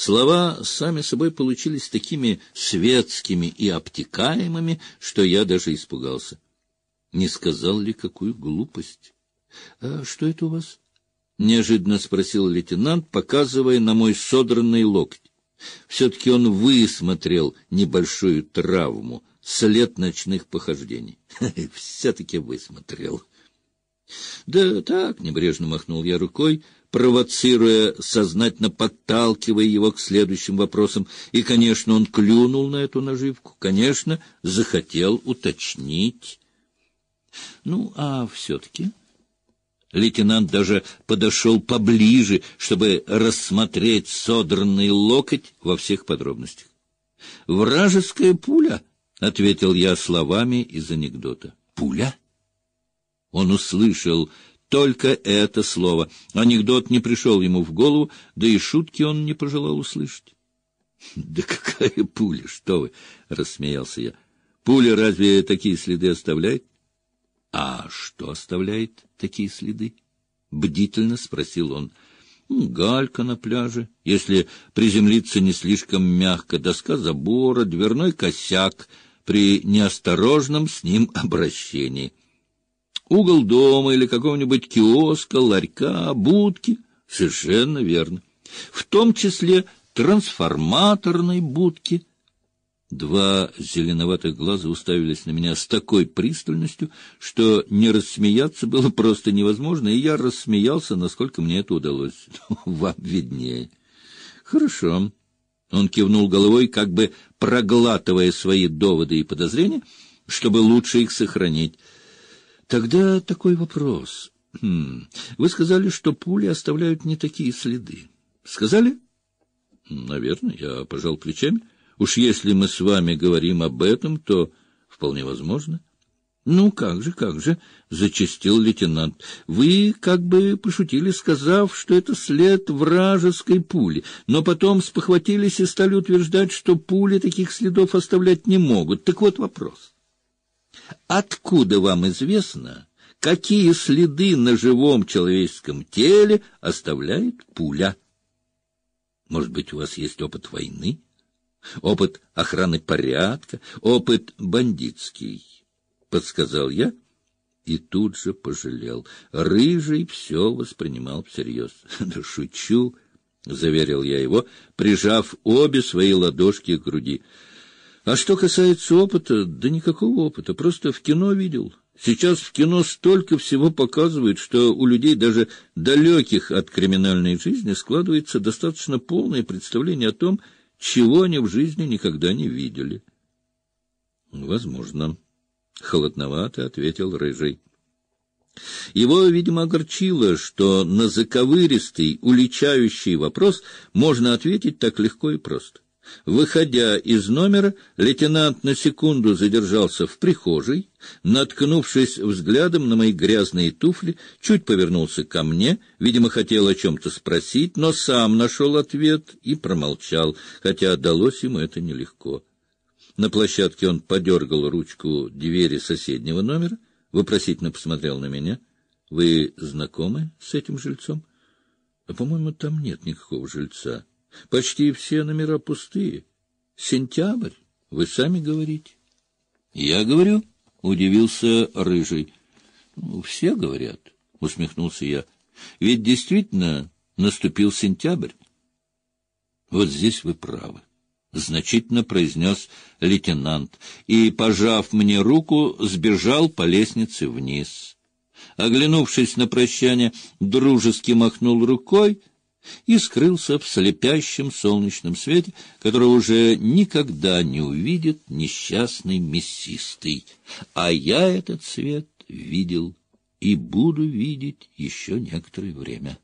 Слова сами собой получились такими светскими и обтекаемыми, что я даже испугался. Не сказал ли какую глупость? — А что это у вас? — неожиданно спросил лейтенант, показывая на мой содранный локоть. Все-таки он высмотрел небольшую травму, след ночных похождений. Все-таки высмотрел. Да так, небрежно махнул я рукой, провоцируя, сознательно подталкивая его к следующим вопросам. И, конечно, он клюнул на эту наживку, конечно, захотел уточнить. Ну, а все-таки... Лейтенант даже подошел поближе, чтобы рассмотреть содранный локоть во всех подробностях. «Вражеская пуля», — ответил я словами из анекдота. «Пуля?» Он услышал только это слово. Анекдот не пришел ему в голову, да и шутки он не пожелал услышать. «Да какая пуля, что вы!» — рассмеялся я. «Пуля разве такие следы оставляет?» «А что оставляет такие следы?» — бдительно спросил он. «Галька на пляже, если приземлиться не слишком мягко, доска забора, дверной косяк при неосторожном с ним обращении. Угол дома или какого-нибудь киоска, ларька, будки. Совершенно верно. В том числе трансформаторной будки». Два зеленоватых глаза уставились на меня с такой пристальностью, что не рассмеяться было просто невозможно, и я рассмеялся, насколько мне это удалось. Вам виднее. Хорошо. Он кивнул головой, как бы проглатывая свои доводы и подозрения, чтобы лучше их сохранить. Тогда такой вопрос. Вы сказали, что пули оставляют не такие следы. Сказали? Наверное, я пожал плечами. Уж если мы с вами говорим об этом, то вполне возможно. — Ну, как же, — зачастил лейтенант. — Вы как бы пошутили, сказав, что это след вражеской пули, но потом спохватились и стали утверждать, что пули таких следов оставлять не могут. Так вот вопрос. Откуда вам известно, какие следы на живом человеческом теле оставляет пуля? Может быть, у вас есть опыт войны? Опыт охраны порядка, опыт бандитский, — подсказал я и тут же пожалел. Рыжий все воспринимал всерьез. — Да шучу, — заверил я его, прижав обе свои ладошки к груди. — А что касается опыта, да никакого опыта, просто в кино видел. Сейчас в кино столько всего показывают, что у людей, даже далеких от криминальной жизни, складывается достаточно полное представление о том, чего они в жизни никогда не видели. — Возможно, — холодновато ответил Рыжий. Его, видимо, огорчило, что на заковыристый, уличающий вопрос можно ответить так легко и просто. Выходя из номера, лейтенант на секунду задержался в прихожей, наткнувшись взглядом на мои грязные туфли, чуть повернулся ко мне, видимо, хотел о чем-то спросить, но сам нашел ответ и промолчал, хотя далось ему это нелегко. На площадке он подергал ручку двери соседнего номера, вопросительно посмотрел на меня. — Вы знакомы с этим жильцом? — По-моему, там нет никакого жильца. Почти все номера пустые. Сентябрь, вы сами говорите. — Я говорю, — удивился Рыжий. — Все говорят, — усмехнулся я. — Ведь действительно наступил сентябрь. — Вот здесь вы правы, — значительно произнес лейтенант, и, пожав мне руку, сбежал по лестнице вниз. Оглянувшись на прощание, дружески махнул рукой и скрылся в слепящем солнечном свете, который уже никогда не увидит несчастный мясистый. А я этот свет видел и буду видеть еще некоторое время.